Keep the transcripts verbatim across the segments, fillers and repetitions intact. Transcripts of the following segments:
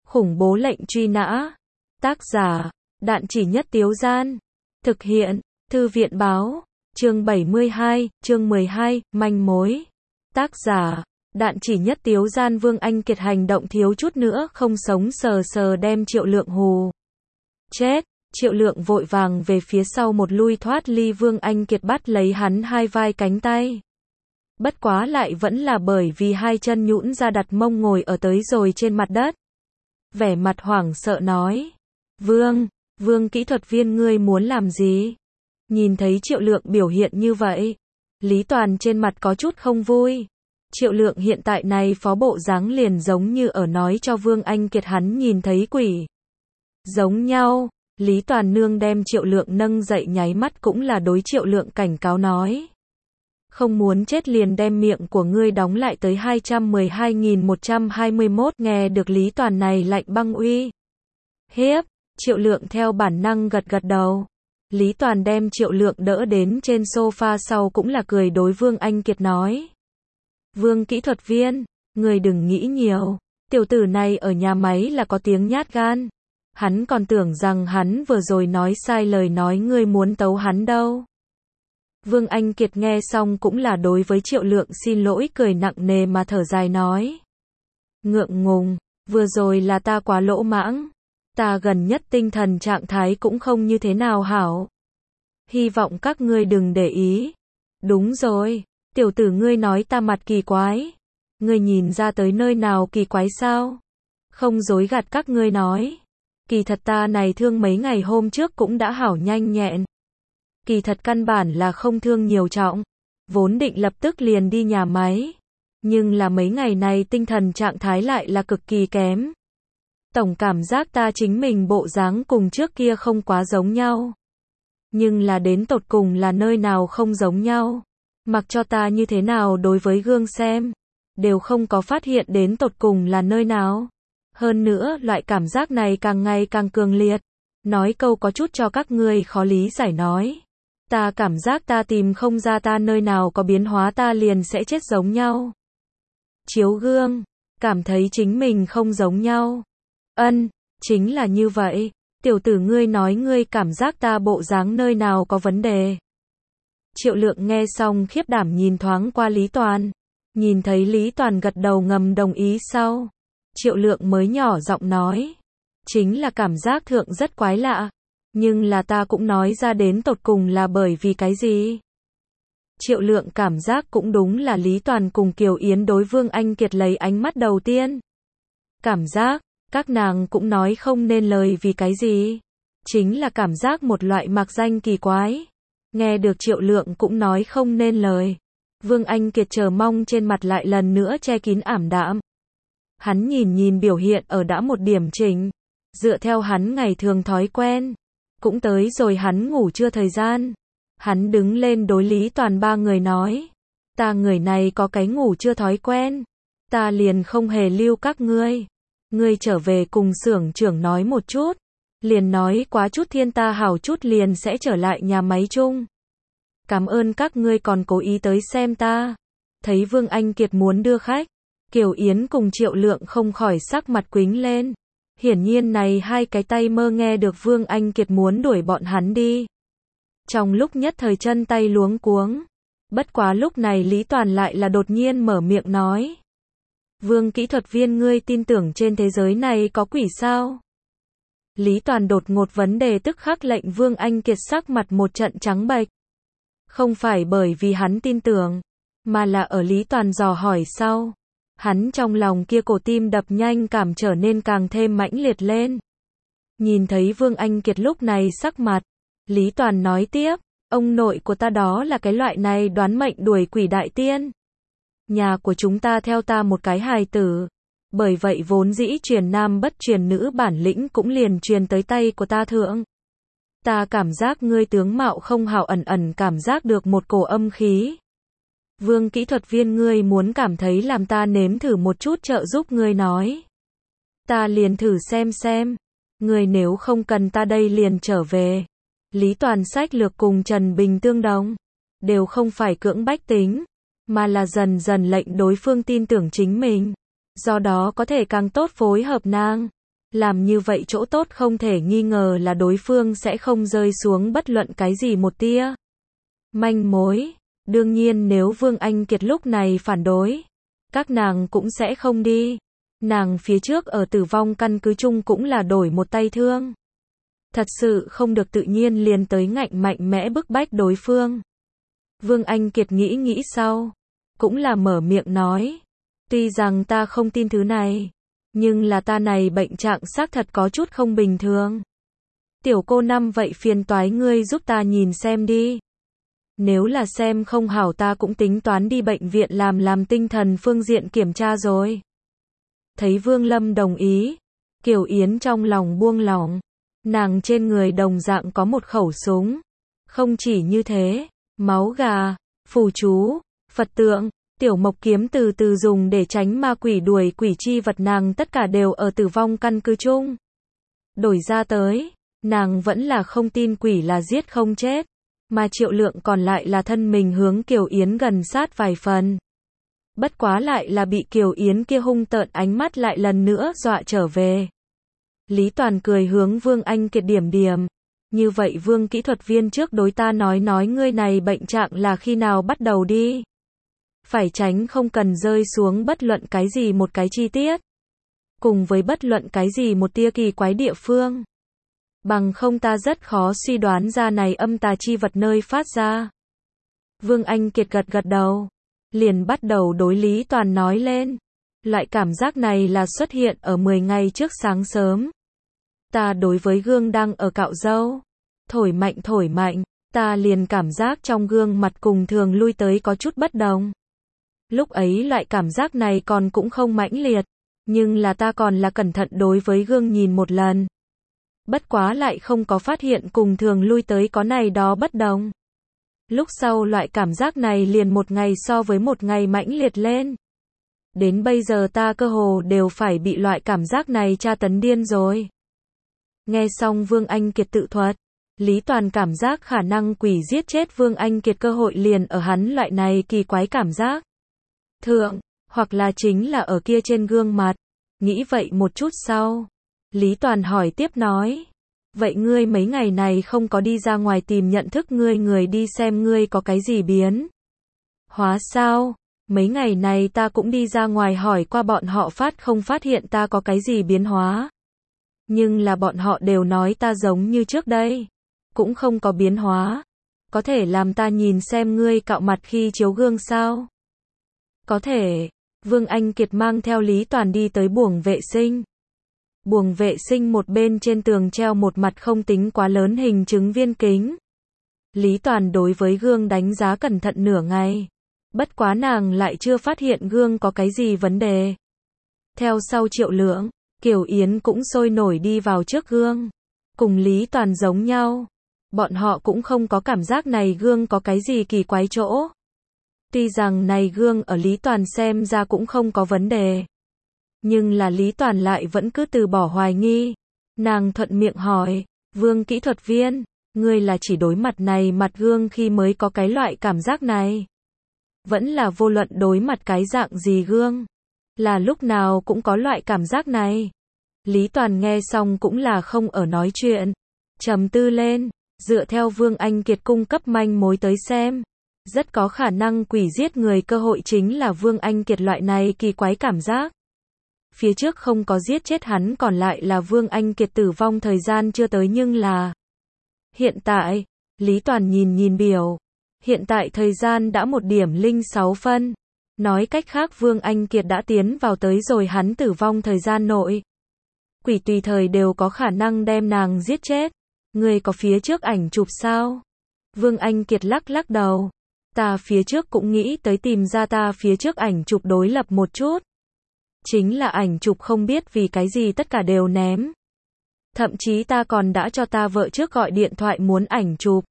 Khủng bố lệnh truy nã. Tác giả, Đạn Chỉ Nhất Tiếu Gian. Thực hiện, Thư viện Báo. Chương bảy mươi hai, chương mười hai, manh mối. Tác giả, Đạn Chỉ Nhất Tiếu Gian. Vương Anh Kiệt hành động thiếu chút nữa không sống sờ sờ đem Triệu Lượng hù chết. Triệu Lượng vội vàng về phía sau một lui thoát ly Vương Anh Kiệt bắt lấy hắn hai vai cánh tay. Bất quá lại vẫn là bởi vì hai chân nhũn ra đặt mông ngồi ở tới rồi trên mặt đất. Vẻ mặt hoảng sợ nói. Vương, Vương kỹ thuật viên ngươi muốn làm gì? Nhìn thấy Triệu Lượng biểu hiện như vậy, Lý Toàn trên mặt có chút không vui. Triệu Lượng hiện tại này phó bộ dáng liền giống như ở nói cho Vương Anh Kiệt hắn nhìn thấy quỷ. Giống nhau, Lý Toàn nương đem Triệu Lượng nâng dậy nháy mắt cũng là đối Triệu Lượng cảnh cáo nói. Không muốn chết liền đem miệng của ngươi đóng lại tới hai trăm mười hai nghìn một trăm hai mươi mốt. Nghe được Lý Toàn này lạnh băng uy hiếp, Triệu Lượng theo bản năng gật gật đầu. Lý Toàn đem Triệu Lượng đỡ đến trên sofa sau cũng là cười đối Vương Anh Kiệt nói. Vương kỹ thuật viên, người đừng nghĩ nhiều, tiểu tử này ở nhà máy là có tiếng nhát gan. Hắn còn tưởng rằng hắn vừa rồi nói sai lời nói ngươi muốn tấu hắn đâu. Vương Anh Kiệt nghe xong cũng là đối với Triệu Lượng xin lỗi cười nặng nề mà thở dài nói. Ngượng ngùng, vừa rồi là ta quá lỗ mãng. Ta gần nhất tinh thần trạng thái cũng không như thế nào hảo. Hy vọng các ngươi đừng để ý. Đúng rồi, tiểu tử ngươi nói ta mặt kỳ quái. Ngươi nhìn ra tới nơi nào kỳ quái sao? Không dối gạt các ngươi nói. Kỳ thật ta này thương mấy ngày hôm trước cũng đã hảo nhanh nhẹn. Kỳ thật căn bản là không thương nhiều trọng. Vốn định lập tức liền đi nhà máy. Nhưng là mấy ngày này tinh thần trạng thái lại là cực kỳ kém. Tổng cảm giác ta chính mình bộ dáng cùng trước kia không quá giống nhau. Nhưng là đến tột cùng là nơi nào không giống nhau. Mặc cho ta như thế nào đối với gương xem. Đều không có phát hiện đến tột cùng là nơi nào. Hơn nữa loại cảm giác này càng ngày càng cường liệt. Nói câu có chút cho các ngươi khó lý giải nói. Ta cảm giác ta tìm không ra ta nơi nào có biến hóa ta liền sẽ chết giống nhau. Chiếu gương, cảm thấy chính mình không giống nhau. Ân, chính là như vậy. Tiểu tử ngươi nói ngươi cảm giác ta bộ dáng nơi nào có vấn đề. Triệu Lượng nghe xong khiếp đảm nhìn thoáng qua Lý Toàn. Nhìn thấy Lý Toàn gật đầu ngầm đồng ý sau. Triệu Lượng mới nhỏ giọng nói. Chính là cảm giác thượng rất quái lạ. Nhưng là ta cũng nói ra đến tột cùng là bởi vì cái gì. Triệu Lượng cảm giác cũng đúng là Lý Toàn cùng Kiều Yến đối Vương Anh Kiệt lấy ánh mắt đầu tiên. Cảm giác, các nàng cũng nói không nên lời vì cái gì. Chính là cảm giác một loại mạc danh kỳ quái. Nghe được Triệu Lượng cũng nói không nên lời. Vương Anh Kiệt chờ mong trên mặt lại lần nữa che kín ảm đạm. Hắn nhìn nhìn biểu hiện ở đã một điểm chỉnh. Dựa theo hắn ngày thường thói quen. Cũng tới rồi hắn ngủ trưa thời gian. Hắn đứng lên đối Lý Toàn ba người nói. Ta người này có cái ngủ trưa thói quen. Ta liền không hề lưu các ngươi. Ngươi trở về cùng xưởng trưởng nói một chút. Liền nói quá chút thiên ta hảo chút liền sẽ trở lại nhà máy chung. Cảm ơn các ngươi còn cố ý tới xem ta. Thấy Vương Anh Kiệt muốn đưa khách. Kiều Yến cùng Triệu Lượng không khỏi sắc mặt quính lên. Hiển nhiên này hai cái tay mơ nghe được Vương Anh Kiệt muốn đuổi bọn hắn đi. Trong lúc nhất thời chân tay luống cuống. Bất quá lúc này Lý Toàn lại là đột nhiên mở miệng nói. Vương kỹ thuật viên ngươi tin tưởng trên thế giới này có quỷ sao? Lý Toàn đột ngột vấn đề tức khắc lệnh Vương Anh Kiệt sắc mặt một trận trắng bệch. Không phải bởi vì hắn tin tưởng, mà là ở Lý Toàn dò hỏi sau. Hắn trong lòng kia cổ tim đập nhanh cảm trở nên càng thêm mãnh liệt lên. Nhìn thấy Vương Anh Kiệt lúc này sắc mặt, Lý Toàn nói tiếp, ông nội của ta đó là cái loại này đoán mệnh đuổi quỷ đại tiên. Nhà của chúng ta theo ta một cái hài tử. Bởi vậy vốn dĩ truyền nam bất truyền nữ bản lĩnh cũng liền truyền tới tay của ta thượng. Ta cảm giác ngươi tướng mạo không hảo ẩn ẩn cảm giác được một cổ âm khí. Vương kỹ thuật viên ngươi muốn cảm thấy làm ta nếm thử một chút trợ giúp ngươi nói. Ta liền thử xem xem. Ngươi nếu không cần ta đây liền trở về. Lý Toàn sách lược cùng Trần Bình tương đồng. Đều không phải cưỡng bách tính. Mà là dần dần lệnh đối phương tin tưởng chính mình. Do đó có thể càng tốt phối hợp nàng. Làm như vậy chỗ tốt không thể nghi ngờ là đối phương sẽ không rơi xuống bất luận cái gì một tia manh mối. Đương nhiên nếu Vương Anh Kiệt lúc này phản đối, các nàng cũng sẽ không đi. Nàng phía trước ở tử vong căn cứ chung cũng là đổi một tay thương. Thật sự không được tự nhiên liền tới ngạnh mạnh mẽ bức bách đối phương. Vương Anh Kiệt nghĩ nghĩ sau, cũng là mở miệng nói. Tuy rằng ta không tin thứ này, nhưng là ta này bệnh trạng xác thật có chút không bình thường. Tiểu cô năm vậy phiền toái ngươi giúp ta nhìn xem đi. Nếu là xem không hảo ta cũng tính toán đi bệnh viện làm làm tinh thần phương diện kiểm tra rồi. Thấy Vương Lâm đồng ý, Kiều Yến trong lòng buông lỏng. Nàng trên người đồng dạng có một khẩu súng. Không chỉ như thế, máu gà, phù chú, Phật tượng, tiểu mộc kiếm từ từ dùng để tránh ma quỷ đuổi quỷ chi vật nàng tất cả đều ở tử vong căn cứ chung. Đổi ra tới, nàng vẫn là không tin quỷ là giết không chết, mà Triệu Lượng còn lại là thân mình hướng Kiều Yến gần sát vài phần. Bất quá lại là bị Kiều Yến kia hung tợn ánh mắt lại lần nữa dọa trở về. Lý Toàn cười hướng Vương Anh Kiệt điểm điểm. Như vậy Vương kỹ thuật viên trước đối ta nói nói ngươi này bệnh trạng là khi nào bắt đầu đi. Phải tránh không cần rơi xuống bất luận cái gì một cái chi tiết. Cùng với bất luận cái gì một tia kỳ quái địa phương. Bằng không ta rất khó suy đoán ra này âm tà chi vật nơi phát ra. Vương Anh Kiệt gật gật đầu. Liền bắt đầu đối Lý Toàn nói lên. Loại cảm giác này là xuất hiện ở mười ngày trước sáng sớm. Ta đối với gương đang ở cạo râu. Thổi mạnh thổi mạnh, ta liền cảm giác trong gương mặt cùng thường lui tới có chút bất đồng. Lúc ấy loại cảm giác này còn cũng không mãnh liệt, nhưng là ta còn là cẩn thận đối với gương nhìn một lần. Bất quá lại không có phát hiện cùng thường lui tới có này đó bất đồng. Lúc sau loại cảm giác này liền một ngày so với một ngày mãnh liệt lên. Đến bây giờ ta cơ hồ đều phải bị loại cảm giác này tra tấn điên rồi. Nghe xong Vương Anh Kiệt tự thuật, Lý Toàn cảm giác khả năng quỷ giết chết Vương Anh Kiệt cơ hội liền ở hắn loại này kỳ quái cảm giác. Thượng, hoặc là chính là ở kia trên gương mặt. Nghĩ vậy một chút sau. Lý Toàn hỏi tiếp nói. Vậy ngươi mấy ngày này không có đi ra ngoài tìm nhận thức ngươi người đi xem ngươi có cái gì biến? Hóa sao? Mấy ngày này ta cũng đi ra ngoài hỏi qua bọn họ phát không phát hiện ta có cái gì biến hóa. Nhưng là bọn họ đều nói ta giống như trước đây. Cũng không có biến hóa. Có thể làm ta nhìn xem ngươi cạo mặt khi chiếu gương sao? Có thể. Vương Anh Kiệt mang theo Lý Toàn đi tới buồng vệ sinh. Buồng vệ sinh một bên trên tường treo một mặt không tính quá lớn hình chứng viên kính. Lý Toàn đối với gương đánh giá cẩn thận nửa ngày. Bất quá nàng lại chưa phát hiện gương có cái gì vấn đề. Theo sau Triệu Lượng, Kiều Yến cũng sôi nổi đi vào trước gương. Cùng Lý Toàn giống nhau. Bọn họ cũng không có cảm giác này gương có cái gì kỳ quái chỗ. Tuy rằng này gương ở Lý Toàn xem ra cũng không có vấn đề. Nhưng là Lý Toàn lại vẫn cứ từ bỏ hoài nghi. Nàng thuận miệng hỏi, Vương kỹ thuật viên, ngươi là chỉ đối mặt này mặt gương khi mới có cái loại cảm giác này. Vẫn là vô luận đối mặt cái dạng gì gương. Là lúc nào cũng có loại cảm giác này. Lý Toàn nghe xong cũng là không ở nói chuyện. Trầm tư lên, dựa theo Vương Anh Kiệt cung cấp manh mối tới xem. Rất có khả năng quỷ giết người cơ hội chính là Vương Anh Kiệt loại này kỳ quái cảm giác. Phía trước không có giết chết hắn còn lại là Vương Anh Kiệt tử vong thời gian chưa tới nhưng là. Hiện tại, Lý Toàn nhìn nhìn biểu. Hiện tại thời gian đã một điểm linh sáu phân. Nói cách khác Vương Anh Kiệt đã tiến vào tới rồi hắn tử vong thời gian nội. Quỷ tùy thời đều có khả năng đem nàng giết chết. Người có phía trước ảnh chụp sao? Vương Anh Kiệt lắc lắc đầu. Ta phía trước cũng nghĩ tới tìm ra ta phía trước ảnh chụp đối lập một chút. Chính là ảnh chụp không biết vì cái gì tất cả đều ném. Thậm chí ta còn đã cho ta vợ trước gọi điện thoại muốn ảnh chụp.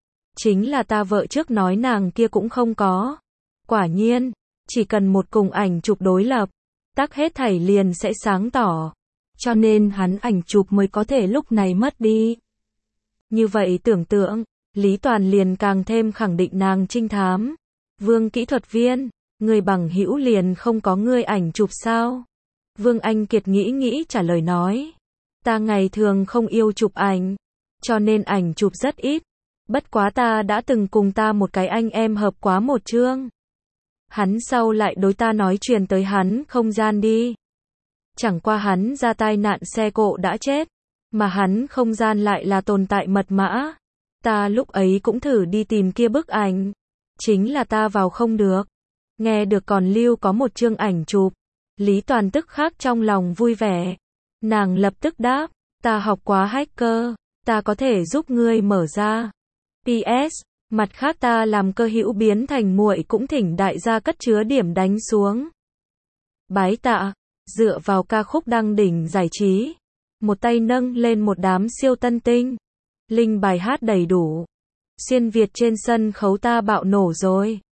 Chính là ta vợ trước nói nàng kia cũng không có. Quả nhiên, chỉ cần một cùng ảnh chụp đối lập, tắc hết thảy liền sẽ sáng tỏ. Cho nên hắn ảnh chụp mới có thể lúc này mất đi. Như vậy tưởng tượng, Lý Toàn liền càng thêm khẳng định nàng trinh thám. Vương kỹ thuật viên, người bằng hữu liền không có ngươi ảnh chụp sao? Vương Anh Kiệt nghĩ nghĩ trả lời nói. Ta ngày thường không yêu chụp ảnh, cho nên ảnh chụp rất ít. Bất quá ta đã từng cùng ta một cái anh em hợp quá một chương. Hắn sau lại đối ta nói truyền tới hắn không gian đi. Chẳng qua hắn ra tai nạn xe cộ đã chết, mà hắn không gian lại là tồn tại mật mã. Ta lúc ấy cũng thử đi tìm kia bức ảnh, chính là ta vào không được. Nghe được còn lưu có một chương ảnh chụp, Lý Toàn tức khắc trong lòng vui vẻ. Nàng lập tức đáp, ta học quá hacker, ta có thể giúp ngươi mở ra. pê ét, mặt khác ta làm cơ hữu biến thành muội cũng thỉnh đại gia cất chứa điểm đánh xuống. Bái tạ, dựa vào ca khúc đăng đỉnh giải trí, một tay nâng lên một đám siêu tân tinh. Linh bài hát đầy đủ. Xuyên Việt trên sân khấu ta bạo nổ rồi.